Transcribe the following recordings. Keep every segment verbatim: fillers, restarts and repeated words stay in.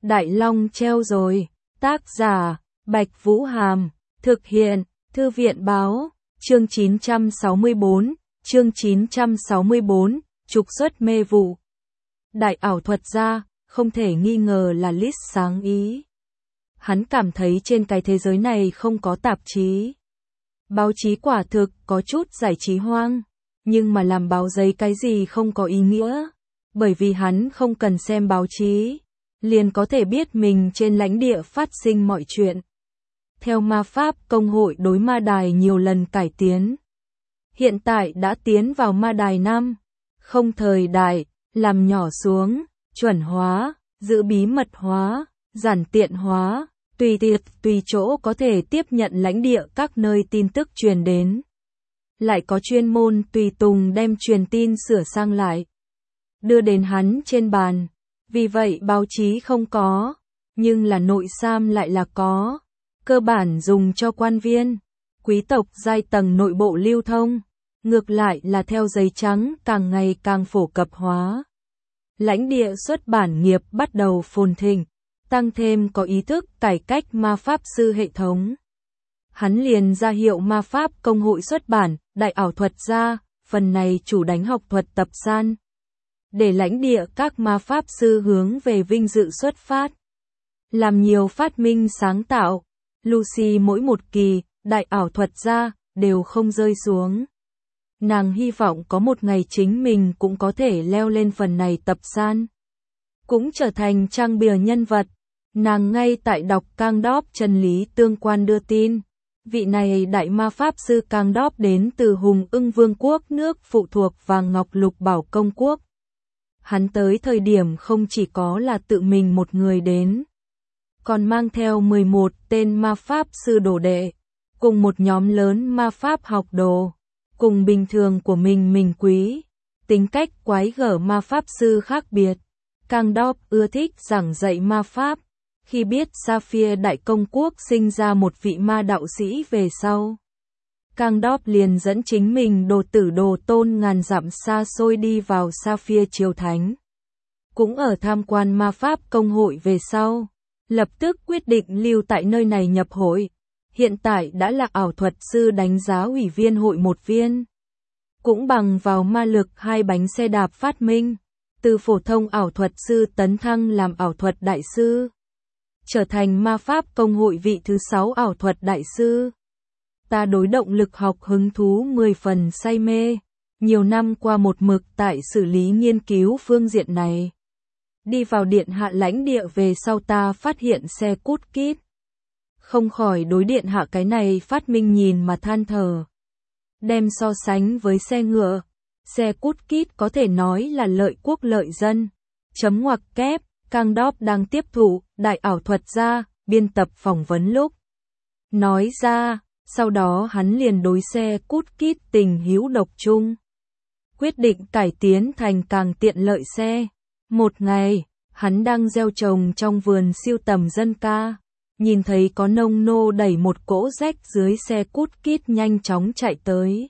Đại Long treo rồi. Tác giả, Bạch Vũ Hàm. Thực hiện, Thư viện Báo. Chương chín trăm sáu mươi bốn. Chương chín trăm sáu mươi bốn. Trục xuất mê vụ. Đại ảo thuật gia, không thể nghi ngờ là Lis sáng ý. Hắn cảm thấy trên cái thế giới này không có tạp chí. Báo chí quả thực có chút giải trí hoang, nhưng mà làm báo giấy cái gì không có ý nghĩa, bởi vì hắn không cần xem báo chí, liền có thể biết mình trên lãnh địa phát sinh mọi chuyện. Theo ma pháp công hội đối ma đài nhiều lần cải tiến. Hiện tại đã tiến vào ma đài năm, không thời đại, làm nhỏ xuống, chuẩn hóa, giữ bí mật hóa, giản tiện hóa, tùy tiệc, tùy chỗ có thể tiếp nhận lãnh địa các nơi tin tức truyền đến. Lại có chuyên môn tùy tùng đem truyền tin sửa sang lại, đưa đến hắn trên bàn. Vì vậy báo chí không có, nhưng là nội sam lại là có, cơ bản dùng cho quan viên, quý tộc giai tầng nội bộ lưu thông, ngược lại là theo giấy trắng càng ngày càng phổ cập hóa. Lãnh địa xuất bản nghiệp bắt đầu phồn thịnh, tăng thêm có ý thức cải cách ma pháp sư hệ thống. Hắn liền ra hiệu ma pháp công hội xuất bản, đại ảo thuật gia, phần này chủ đánh học thuật tập san. Để lãnh địa các ma pháp sư hướng về vinh dự xuất phát. Làm nhiều phát minh sáng tạo, Lucy mỗi một kỳ, đại ảo thuật gia, đều không rơi xuống. Nàng hy vọng có một ngày chính mình cũng có thể leo lên phần này tập san. Cũng trở thành trang bìa nhân vật. Nàng ngay tại đọc Cang Đóp chân lý tương quan đưa tin. Vị này đại ma pháp sư Cang Đóp đến từ Hùng Ưng Vương quốc, nước phụ thuộc Vàng Ngọc Lục Bảo Công quốc. Hắn tới thời điểm không chỉ có là tự mình một người đến, còn mang theo mười một tên ma pháp sư đồ đệ, cùng một nhóm lớn ma pháp học đồ, cùng bình thường của mình mình quý, tính cách quái gở ma pháp sư khác biệt. Cang Đóp ưa thích giảng dạy ma pháp. Khi biết Sapphire Đại Công Quốc sinh ra một vị ma đạo sĩ về sau, Cang Đóp liền dẫn chính mình đồ tử đồ tôn ngàn dặm xa xôi đi vào Sapphire Triều Thánh. Cũng ở tham quan ma pháp công hội về sau, lập tức quyết định lưu tại nơi này nhập hội. Hiện tại đã là ảo thuật sư đánh giá ủy viên hội một viên. Cũng bằng vào ma lực hai bánh xe đạp phát minh, từ phổ thông ảo thuật sư tấn thăng làm ảo thuật đại sư. Trở thành ma pháp công hội vị thứ sáu ảo thuật đại sư. Ta đối động lực học hứng thú mười phần say mê, nhiều năm qua một mực tại xử lý nghiên cứu phương diện này. Đi vào điện hạ lãnh địa về sau ta phát hiện xe cút kít. Không khỏi đối điện hạ cái này phát minh nhìn mà than thở. Đem so sánh với xe ngựa, xe cút kít có thể nói là lợi quốc lợi dân. Chấm ngoặc kép. Cang Đóp đang tiếp thụ đại ảo thuật gia biên tập phỏng vấn lúc nói ra, sau đó hắn liền đối xe cút kít tình hữu độc chung, quyết định cải tiến thành càng tiện lợi xe. Một ngày, hắn đang gieo trồng trong vườn siêu tầm dân ca, nhìn thấy có nông nô đẩy một cỗ rách dưới xe cút kít nhanh chóng chạy tới.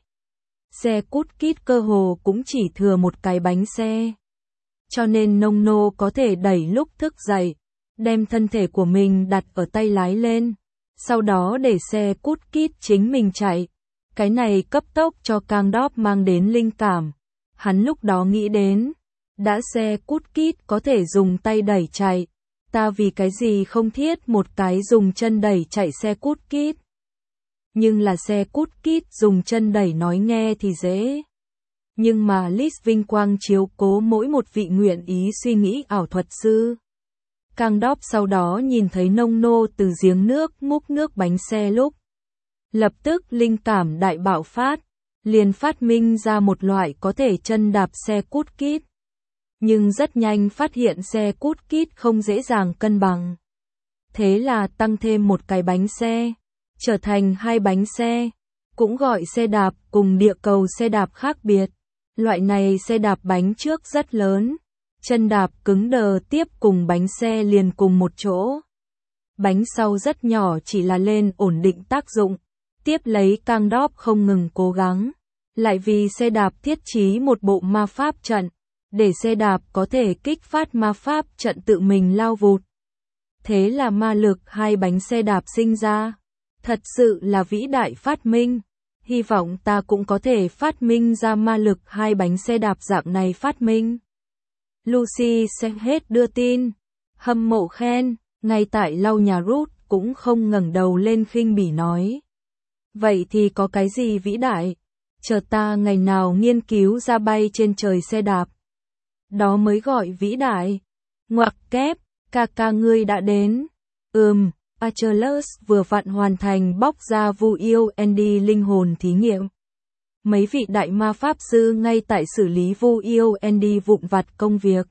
Xe cút kít cơ hồ cũng chỉ thừa một cái bánh xe, cho nên nông nô có thể đẩy lúc thức dậy, đem thân thể của mình đặt ở tay lái lên, sau đó để xe cút kít chính mình chạy. Cái này cấp tốc cho Cang Đóp mang đến linh cảm. Hắn lúc đó nghĩ đến, đã xe cút kít có thể dùng tay đẩy chạy, ta vì cái gì không thiết một cái dùng chân đẩy chạy xe cút kít. Nhưng là xe cút kít dùng chân đẩy nói nghe thì dễ. Nhưng mà Lis vinh quang chiếu cố mỗi một vị nguyện ý suy nghĩ ảo thuật sư. Cang Đóp sau đó nhìn thấy nông nô từ giếng nước múc nước bánh xe lúc, lập tức linh cảm đại bạo phát, liền phát minh ra một loại có thể chân đạp xe cút kít. Nhưng rất nhanh phát hiện xe cút kít không dễ dàng cân bằng. Thế là tăng thêm một cái bánh xe, trở thành hai bánh xe, cũng gọi xe đạp, cùng địa cầu xe đạp khác biệt. Loại này xe đạp bánh trước rất lớn, chân đạp cứng đờ tiếp cùng bánh xe liền cùng một chỗ. Bánh sau rất nhỏ chỉ là lên ổn định tác dụng, tiếp lấy Cang Đóp không ngừng cố gắng, lại vì xe đạp thiết trí một bộ ma pháp trận, để xe đạp có thể kích phát ma pháp trận tự mình lao vụt. Thế là ma lực hai bánh xe đạp sinh ra. Thật sự là vĩ đại phát minh. Hy vọng ta cũng có thể phát minh ra ma lực hai bánh xe đạp dạng này phát minh. Lucy xem hết đưa tin. Hâm mộ khen, ngay tại lau nhà Ruth cũng không ngẩng đầu lên khinh bỉ nói. Vậy thì có cái gì vĩ đại? Chờ ta ngày nào nghiên cứu ra bay trên trời xe đạp. Đó mới gọi vĩ đại. Ngoặc kép, ca ca ngươi đã đến. Ừm, Achilles vừa vặn hoàn thành bóc ra Vu Yêu Andy linh hồn thí nghiệm. Mấy vị đại ma pháp sư ngay tại xử lý Vu Yêu Andy vụn vặt công việc.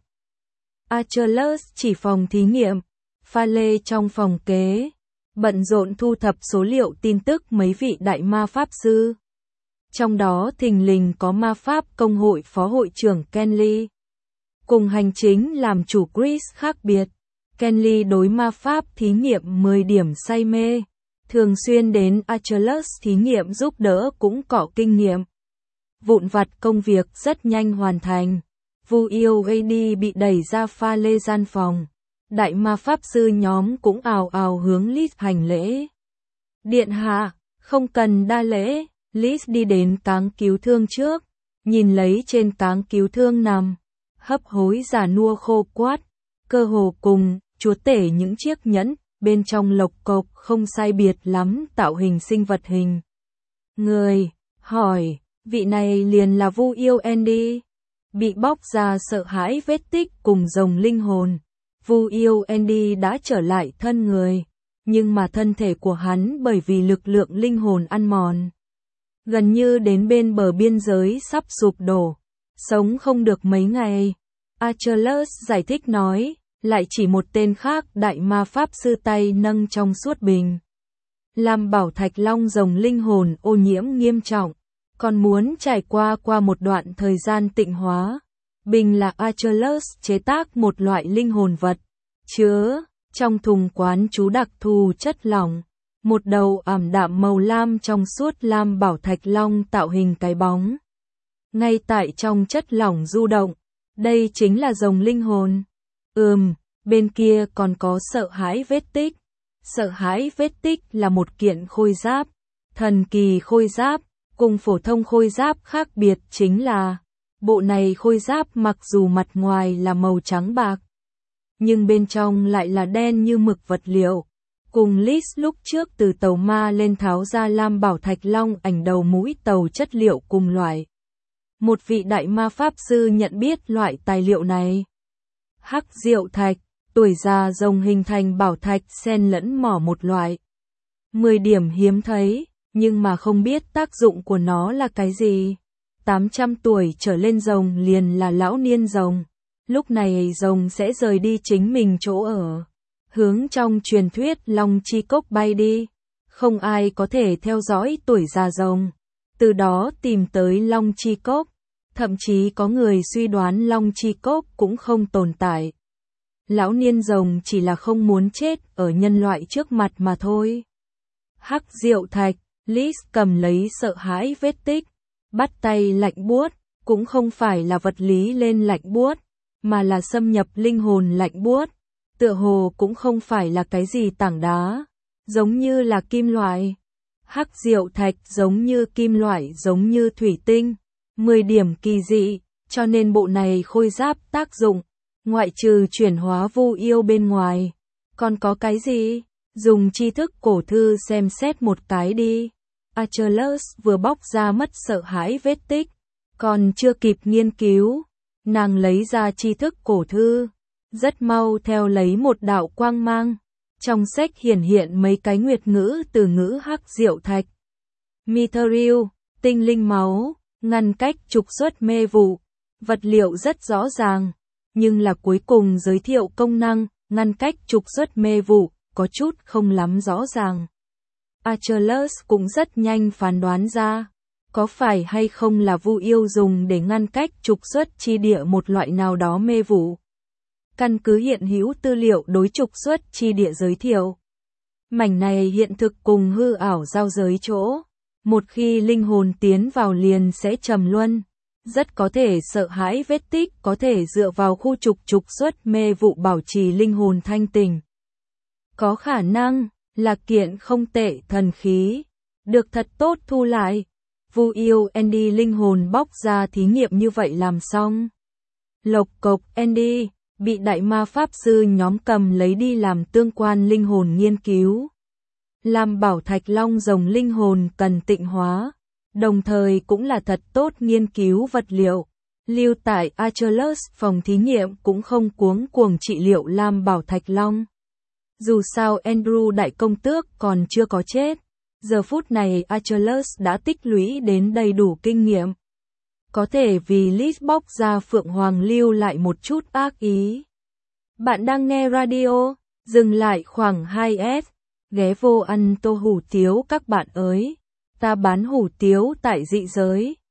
Achilles chỉ phòng thí nghiệm, pha lê trong phòng kế, bận rộn thu thập số liệu tin tức mấy vị đại ma pháp sư. Trong đó thình lình có ma pháp công hội phó hội trưởng Kenly. Cùng hành chính làm chủ Chris khác biệt. Kenly đối ma pháp thí nghiệm mười điểm say mê, thường xuyên đến Achilles thí nghiệm giúp đỡ cũng có kinh nghiệm. Vụn vặt công việc rất nhanh hoàn thành. Vu Yêu Andy bị đẩy ra pha lê gian phòng. Đại ma pháp sư nhóm cũng ào ào hướng Liz hành lễ. Điện hạ, không cần đa lễ. Liz đi đến cáng cứu thương trước, nhìn lấy trên cáng cứu thương nằm, hấp hối già nua khô quát, cơ hồ cùng chúa tể những chiếc nhẫn, bên trong lộc cộc không sai biệt lắm tạo hình sinh vật hình. Người, hỏi, vị này liền là Vu Yêu Andy. Bị bóc ra sợ hãi vết tích cùng rồng linh hồn. Vu Yêu Andy đã trở lại thân người, nhưng mà thân thể của hắn bởi vì lực lượng linh hồn ăn mòn. Gần như đến bên bờ biên giới sắp sụp đổ, sống không được mấy ngày. Achilles giải thích nói, lại chỉ một tên khác đại ma pháp sư tay nâng trong suốt bình. Làm bảo thạch long rồng linh hồn ô nhiễm nghiêm trọng, còn muốn trải qua qua một đoạn thời gian tịnh hóa. Bình là Achilles chế tác một loại linh hồn vật, chứa trong thùng quán chú đặc thù chất lỏng. Một đầu ảm đạm màu lam trong suốt lam bảo thạch long tạo hình cái bóng. Ngay tại trong chất lỏng du động, đây chính là rồng linh hồn. Ừm, bên kia còn có sợ hãi vết tích. Sợ hãi vết tích là một kiện khôi giáp, thần kỳ khôi giáp, cùng phổ thông khôi giáp khác biệt chính là, bộ này khôi giáp mặc dù mặt ngoài là màu trắng bạc, nhưng bên trong lại là đen như mực vật liệu. Cùng Liz lúc trước từ tàu ma lên tháo ra lam bảo thạch long ảnh đầu mũi tàu chất liệu cùng loại. Một vị đại ma pháp sư nhận biết loại tài liệu này. Hắc diệu thạch, tuổi già rồng hình thành bảo thạch xen lẫn mỏ một loại. mười điểm hiếm thấy, nhưng mà không biết tác dụng của nó là cái gì. tám trăm tuổi trở lên rồng liền là lão niên rồng. Lúc này rồng sẽ rời đi chính mình chỗ ở, hướng trong truyền thuyết Long Chi Cốc bay đi. Không ai có thể theo dõi tuổi già rồng, từ đó tìm tới Long Chi Cốc. Thậm chí có người suy đoán Long Chi Cốc cũng không tồn tại. Lão niên rồng chỉ là không muốn chết ở nhân loại trước mặt mà thôi. Hắc diệu thạch, Liz cầm lấy sợ hãi vết tích, bắt tay lạnh buốt, cũng không phải là vật lý lên lạnh buốt, mà là xâm nhập linh hồn lạnh buốt. Tựa hồ cũng không phải là cái gì tảng đá, giống như là kim loại. Hắc diệu thạch giống như kim loại, giống như thủy tinh, mười điểm kỳ dị, cho nên bộ này khôi giáp tác dụng, ngoại trừ chuyển hóa Vu Yêu bên ngoài, còn có cái gì? Dùng tri thức cổ thư xem xét một cái đi. Achilles vừa bóc ra mất sợ hãi vết tích, còn chưa kịp nghiên cứu, nàng lấy ra tri thức cổ thư. Rất mau theo lấy một đạo quang mang. Trong sách hiển hiện mấy cái nguyệt ngữ từ ngữ hắc diệu thạch. Mithril, tinh linh máu, ngăn cách trục xuất mê vụ. Vật liệu rất rõ ràng, nhưng là cuối cùng giới thiệu công năng, ngăn cách trục xuất mê vụ, có chút không lắm rõ ràng. Achilles cũng rất nhanh phán đoán ra, có phải hay không là Vu Yêu dùng để ngăn cách trục xuất chi địa một loại nào đó mê vụ. Căn cứ hiện hữu tư liệu đối trục xuất chi địa giới thiệu, mảnh này hiện thực cùng hư ảo giao giới chỗ, một khi linh hồn tiến vào liền sẽ trầm luân, rất có thể sợ hãi vết tích có thể dựa vào khu trục trục xuất mê vụ bảo trì linh hồn thanh tỉnh. Có khả năng là kiện không tệ thần khí, được thật tốt thu lại. Vu yêu Andy linh hồn bóc ra thí nghiệm như vậy làm xong. Lộc cộc Andy bị đại ma pháp sư nhóm cầm lấy đi làm tương quan linh hồn nghiên cứu. Làm bảo thạch long rồng linh hồn cần tịnh hóa, đồng thời cũng là thật tốt nghiên cứu vật liệu. Lưu tại Achilles phòng thí nghiệm cũng không cuống cuồng trị liệu Lam bảo thạch long. Dù sao Andrew đại công tước còn chưa có chết, giờ phút này Achilles đã tích lũy đến đầy đủ kinh nghiệm. Có thể vì Liz bóc ra Phượng Hoàng lưu lại một chút ác ý. Bạn đang nghe radio, dừng lại khoảng hai S, ghé vô ăn tô hủ tiếu các bạn ơi. Ta bán hủ tiếu tại dị giới.